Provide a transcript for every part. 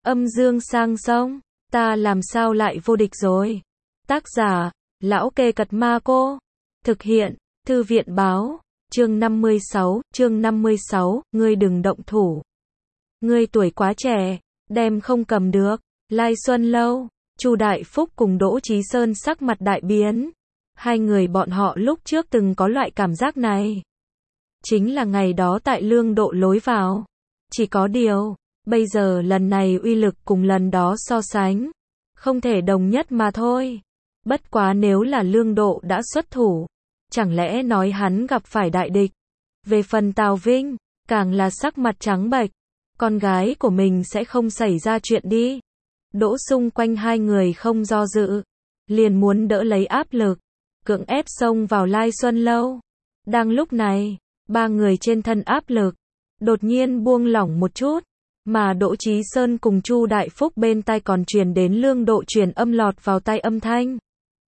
Âm dương sang sông, ta làm sao lại vô địch rồi. Tác giả, Lão Kê Cật Ma Cô. Thực hiện, Thư viện báo. Chương 56, ngươi đừng động thủ. Ngươi tuổi quá trẻ, đem không cầm được. Lai Xuân Lâu, Chu Đại Phúc cùng Đỗ Chí Sơn sắc mặt đại biến. Hai người bọn họ lúc trước từng có loại cảm giác này. Chính là ngày đó tại Lương Độ lối vào. Chỉ có điều, bây giờ lần này uy lực cùng lần đó so sánh, không thể đồng nhất mà thôi. Bất quá nếu là Lương Độ đã xuất thủ, chẳng lẽ nói hắn gặp phải đại địch. Về phần Tào Vinh, càng là sắc mặt trắng bệch, con gái của mình sẽ không xảy ra chuyện đi. Đỗ xung quanh hai người không do dự, liền muốn đỡ lấy áp lực, cưỡng ép xông vào Lai Xuân Lâu. Đang lúc này, ba người trên thân áp lực đột nhiên buông lỏng một chút, mà Đỗ Chí Sơn cùng Chu Đại Phúc bên tai còn truyền đến Lương Độ truyền âm lọt vào tai âm thanh.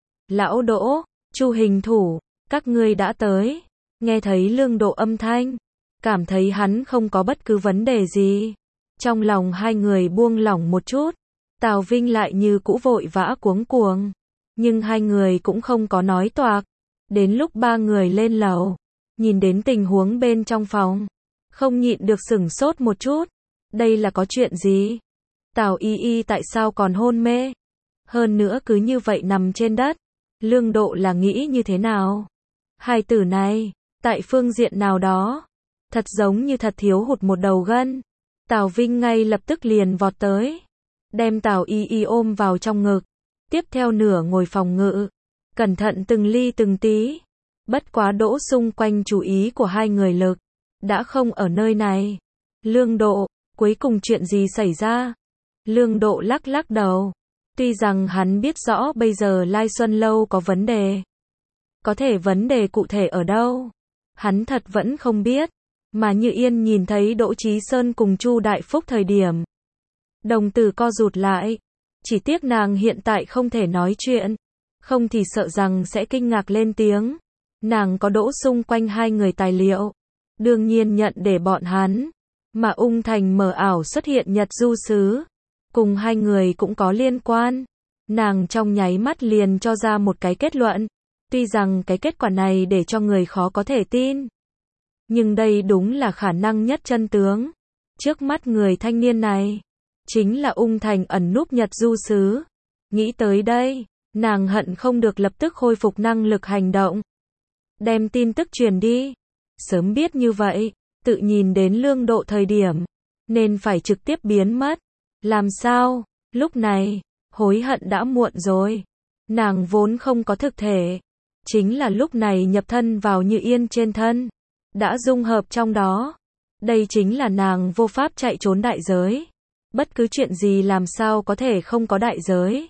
Lão Đỗ, Chu hình thủ, các ngươi đã tới. Nghe thấy Lương Độ âm thanh, cảm thấy hắn không có bất cứ vấn đề gì. Trong lòng hai người buông lỏng một chút. Tào Vinh lại như cũ vội vã cuống cuồng, nhưng hai người cũng không có nói toạc. Đến lúc ba người lên lầu, nhìn đến tình huống bên trong phòng, không nhịn được sửng sốt một chút. Đây là có chuyện gì? Tào Y Y tại sao còn hôn mê? Hơn nữa cứ như vậy nằm trên đất. Lương Độ là nghĩ như thế nào? Hai tử này, tại phương diện nào đó, thật giống như thật thiếu hụt một đầu gân. Tào Vinh ngay lập tức liền vọt tới, đem Tào Y Y ôm vào trong ngực, tiếp theo nửa ngồi phòng ngự, cẩn thận từng ly từng tí. Bất quá Đỗ xung quanh chú ý của hai người lực đã không ở nơi này. Lương Độ, cuối cùng chuyện gì xảy ra? Lương Độ lắc lắc đầu. Tuy rằng hắn biết rõ bây giờ Lai Xuân Lâu có vấn đề, có thể vấn đề cụ thể ở đâu, hắn thật vẫn không biết. Mà Như Yên nhìn thấy Đỗ Chí Sơn cùng Chu Đại Phúc thời điểm, đồng tử co rụt lại. Chỉ tiếc nàng hiện tại không thể nói chuyện, không thì sợ rằng sẽ kinh ngạc lên tiếng. Nàng có Đỗ xung quanh hai người tài liệu, đương nhiên nhận để bọn hắn. Mà Ung Thành mờ ảo xuất hiện Nhật Du Sứ, cùng hai người cũng có liên quan. Nàng trong nháy mắt liền cho ra một cái kết luận. Tuy rằng cái kết quả này để cho người khó có thể tin, nhưng đây đúng là khả năng nhất chân tướng. Trước mắt người thanh niên này, chính là Ung Thành ẩn núp Nhật Du Sứ. Nghĩ tới đây, nàng hận không được lập tức khôi phục năng lực hành động, đem tin tức truyền đi. Sớm biết như vậy, tự nhìn đến Lương Độ thời điểm, nên phải trực tiếp biến mất. Làm sao, lúc này, hối hận đã muộn rồi. Nàng vốn không có thực thể, chính là lúc này nhập thân vào Như Yên trên thân, đã dung hợp trong đó. Đây chính là nàng vô pháp chạy trốn đại giới. Bất cứ chuyện gì làm sao có thể không có đại giới,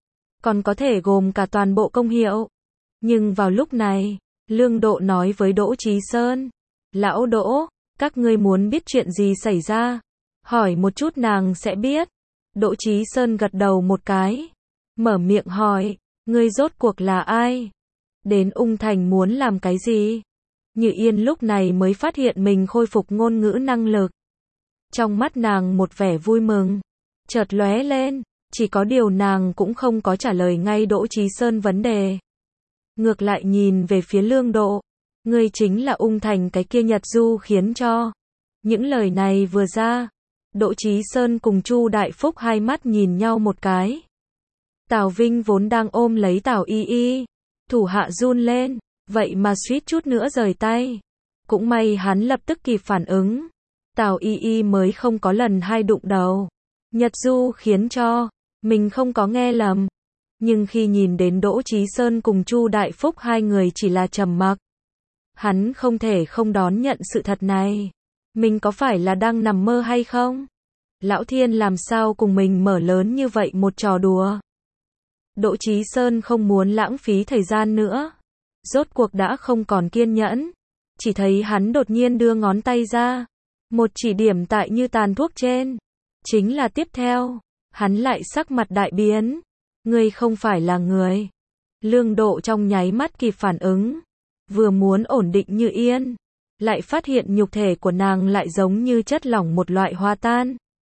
còn có thể gồm cả toàn bộ công hiệu. Nhưng vào lúc này, Lương Độ nói với Đỗ Chí Sơn, Lão Đỗ, các ngươi muốn biết chuyện gì xảy ra? Hỏi một chút nàng sẽ biết. Đỗ Chí Sơn gật đầu một cái, mở miệng hỏi, ngươi rốt cuộc là ai? Đến Ung Thành muốn làm cái gì? Như Yên lúc này mới phát hiện mình khôi phục ngôn ngữ năng lực. Trong mắt nàng một vẻ vui mừng chợt lóe lên, chỉ có điều nàng cũng không có trả lời ngay Đỗ Chí Sơn vấn đề. Ngược lại nhìn về phía Lương Độ, ngươi chính là Ung Thành cái kia Nhật Du khiến cho. Những lời này vừa ra, Đỗ Chí Sơn cùng Chu Đại Phúc hai mắt nhìn nhau một cái. Tào Vinh vốn đang ôm lấy Tào Y Y, thủ hạ run lên, vậy mà suýt chút nữa rời tay. Cũng may hắn lập tức kịp phản ứng. Tào Y Y mới không có lần hai đụng đầu. Nhật Du khiến cho, mình không có nghe lầm. Nhưng khi nhìn đến Đỗ Chí Sơn cùng Chu Đại Phúc hai người chỉ là trầm mặc, hắn không thể không đón nhận sự thật này. Mình có phải là đang nằm mơ hay không? Lão Thiên làm sao cùng mình mở lớn như vậy một trò đùa? Đỗ Chí Sơn không muốn lãng phí thời gian nữa, rốt cuộc đã không còn kiên nhẫn. Chỉ thấy hắn đột nhiên đưa ngón tay ra, một chỉ điểm tại như tàn thuốc trên. Chính là tiếp theo, hắn lại sắc mặt đại biến. Ngươi không phải là người. Lương Độ trong nháy mắt kịp phản ứng, vừa muốn ổn định Như Yên, lại phát hiện nhục thể của nàng lại giống như chất lỏng một loại hòa tan.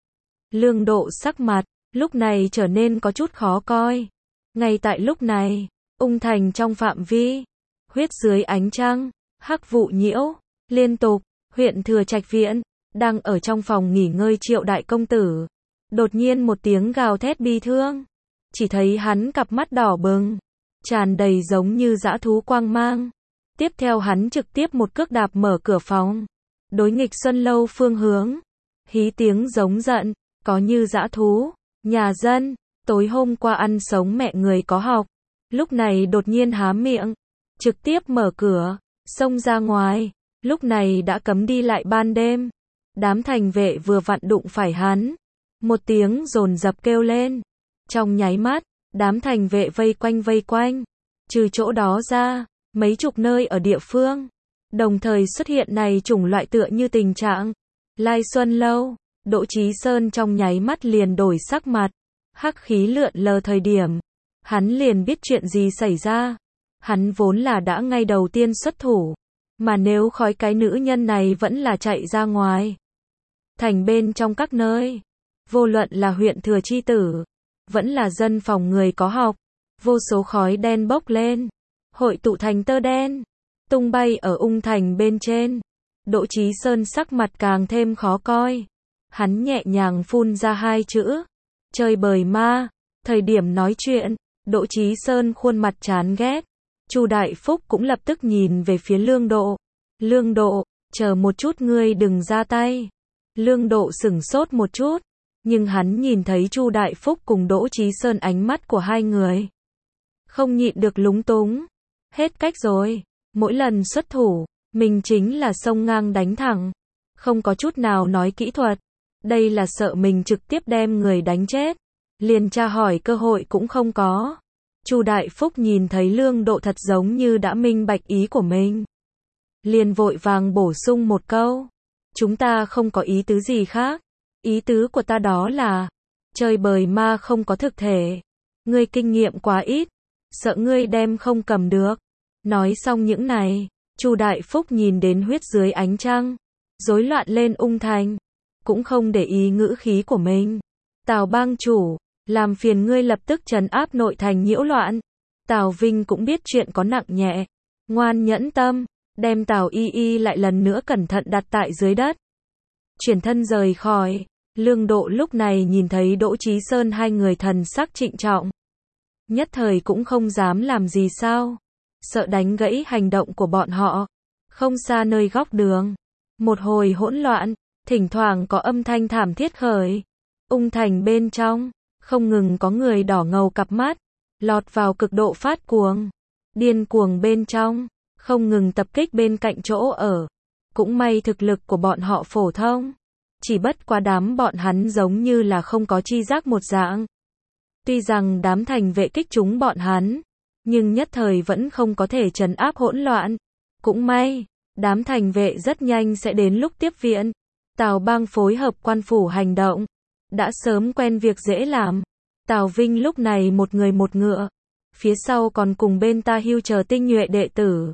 Lương Độ sắc mặt, lúc này trở nên có chút khó coi. Ngay tại lúc này, Ung Thành trong phạm vi, huyết dưới ánh trăng, hắc vụ nhiễu, liên tục, huyện Thừa Trạch Viện, đang ở trong phòng nghỉ ngơi Triệu đại công tử. Đột nhiên một tiếng gào thét bi thương, chỉ thấy hắn cặp mắt đỏ bừng, tràn đầy giống như dã thú quang mang. Tiếp theo hắn trực tiếp một cước đạp mở cửa phòng, đối nghịch Xuân Lâu phương hướng, hí tiếng giống giận, có như dã thú, nhà dân, tối hôm qua ăn sống mẹ người có học, lúc này đột nhiên há miệng, trực tiếp mở cửa, xông ra ngoài, lúc này đã cấm đi lại ban đêm. Đám thành vệ vừa vặn đụng phải hắn, một tiếng dồn dập kêu lên. Trong nháy mắt, đám thành vệ vây quanh, trừ chỗ đó ra, mấy chục nơi ở địa phương, đồng thời xuất hiện này chủng loại tựa như tình trạng. Lai Xuân Lâu, Đỗ Chí Sơn trong nháy mắt liền đổi sắc mặt, hắc khí lượn lờ thời điểm, hắn liền biết chuyện gì xảy ra. Hắn vốn là đã ngay đầu tiên xuất thủ, mà nếu khói cái nữ nhân này vẫn là chạy ra ngoài. Thành bên trong các nơi, vô luận là huyện Thừa chi tử, vẫn là dân phòng người có học, vô số khói đen bốc lên, hội tụ thành tơ đen, tung bay ở Ung Thành bên trên. Đỗ Chí Sơn sắc mặt càng thêm khó coi. Hắn nhẹ nhàng phun ra hai chữ, chơi bời ma. Thời điểm nói chuyện, Đỗ Chí Sơn khuôn mặt chán ghét. Chu Đại Phúc cũng lập tức nhìn về phía Lương Độ. Lương Độ, chờ một chút ngươi đừng ra tay. Lương Độ sửng sốt một chút, nhưng hắn nhìn thấy Chu Đại Phúc cùng Đỗ Chí Sơn ánh mắt của hai người, không nhịn được lúng túng. Hết cách rồi, mỗi lần xuất thủ, mình chính là xông ngang đánh thẳng, không có chút nào nói kỹ thuật. Đây là sợ mình trực tiếp đem người đánh chết, liền tra hỏi cơ hội cũng không có. Chu Đại Phúc nhìn thấy Lương Độ thật giống như đã minh bạch ý của mình, liền vội vàng bổ sung một câu, chúng ta không có ý tứ gì khác, ý tứ của ta đó là, chơi bời ma không có thực thể, ngươi kinh nghiệm quá ít, sợ ngươi đem không cầm được. Nói xong những này, Chu Đại Phúc nhìn đến huyết dưới ánh trăng, rối loạn lên Ung Thành, cũng không để ý ngữ khí của mình. Tào bang chủ, làm phiền ngươi lập tức trấn áp nội thành nhiễu loạn. Tào Vinh cũng biết chuyện có nặng nhẹ, ngoan nhẫn tâm, đem Tào Y Y lại lần nữa cẩn thận đặt tại dưới đất. Chuyển thân rời khỏi. Lương Độ lúc này nhìn thấy Đỗ Chí Sơn hai người thần sắc trịnh trọng, nhất thời cũng không dám làm gì sao, sợ đánh gãy hành động của bọn họ. Không xa nơi góc đường, một hồi hỗn loạn, thỉnh thoảng có âm thanh thảm thiết khởi. Ung Thành bên trong, không ngừng có người đỏ ngầu cặp mắt, lọt vào cực độ phát cuồng, điên cuồng bên trong, không ngừng tập kích bên cạnh chỗ ở. Cũng may thực lực của bọn họ phổ thông, chỉ bất quá đám bọn hắn giống như là không có chi giác một dạng. Tuy rằng đám thành vệ kích chúng bọn hắn, nhưng nhất thời vẫn không có thể trấn áp hỗn loạn. Cũng may, đám thành vệ rất nhanh sẽ đến lúc tiếp viện. Tào Bang phối hợp quan phủ hành động, đã sớm quen việc dễ làm. Tào Vinh lúc này một người một ngựa, phía sau còn cùng bên Ta Hưu chờ tinh nhuệ đệ tử.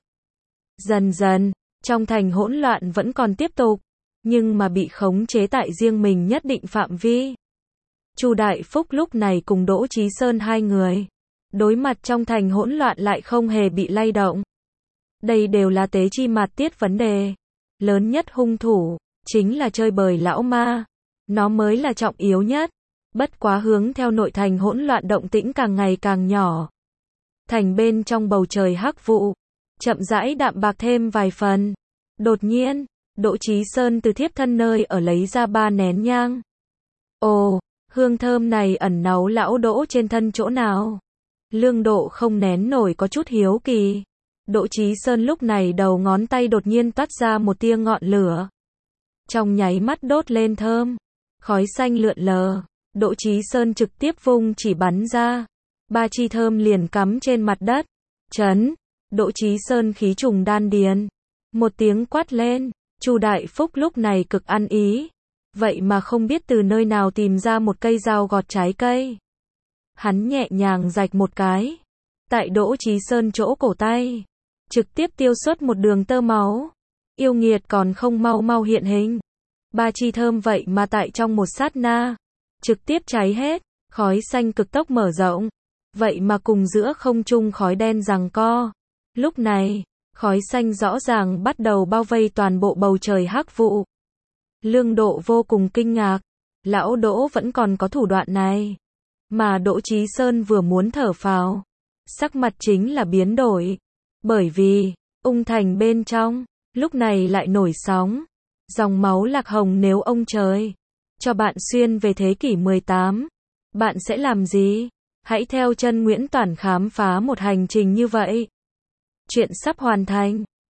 Dần dần, trong thành hỗn loạn vẫn còn tiếp tục, nhưng mà bị khống chế tại riêng mình nhất định phạm vi. Chu Đại Phúc lúc này cùng Đỗ Chí Sơn hai người, đối mặt trong thành hỗn loạn lại không hề bị lay động. Đây đều là tế chi mạt tiết vấn đề. Lớn nhất hung thủ, chính là chơi bời lão ma. Nó mới là trọng yếu nhất. Bất quá hướng theo nội thành hỗn loạn động tĩnh càng ngày càng nhỏ. Thành bên trong bầu trời hắc vụ, chậm rãi đạm bạc thêm vài phần. Đột nhiên, Đỗ Chí Sơn từ thiếp thân nơi ở lấy ra 3 nén nhang. Ồ, hương thơm này ẩn náu lão Đỗ trên thân chỗ nào? Lương Độ không nén nổi có chút hiếu kỳ. Đỗ Chí Sơn lúc này đầu ngón tay đột nhiên toát ra một tia ngọn lửa. Trong nháy mắt đốt lên thơm, khói xanh lượn lờ. Đỗ Chí Sơn trực tiếp vung chỉ bắn ra. 3 chi thơm liền cắm trên mặt đất. Chấn, Đỗ Chí Sơn khí trùng đan điền. Một tiếng quát lên, Chu Đại Phúc lúc này cực ăn ý. Vậy mà không biết từ nơi nào tìm ra một cây dao gọt trái cây. Hắn nhẹ nhàng rạch một cái. Tại Đỗ Chí Sơn chỗ cổ tay, trực tiếp tiêu xuất một đường tơ máu. Yêu nghiệt còn không mau mau hiện hình. 3 chi thơm vậy mà tại trong một sát na, trực tiếp cháy hết, khói xanh cực tốc mở rộng. Vậy mà cùng giữa không trung khói đen giằng co. Lúc này, khói xanh rõ ràng bắt đầu bao vây toàn bộ bầu trời hắc vụ. Lương Độ vô cùng kinh ngạc, lão Đỗ vẫn còn có thủ đoạn này. Mà Đỗ Chí Sơn vừa muốn thở phào, sắc mặt chính là biến đổi. Bởi vì, Ung Thành bên trong, lúc này lại nổi sóng. Dòng máu Lạc Hồng nếu ông trời cho bạn xuyên về thế kỷ 18, bạn sẽ làm gì? Hãy theo chân Nguyễn Toản khám phá một hành trình như vậy. Chuyện sắp hoàn thành.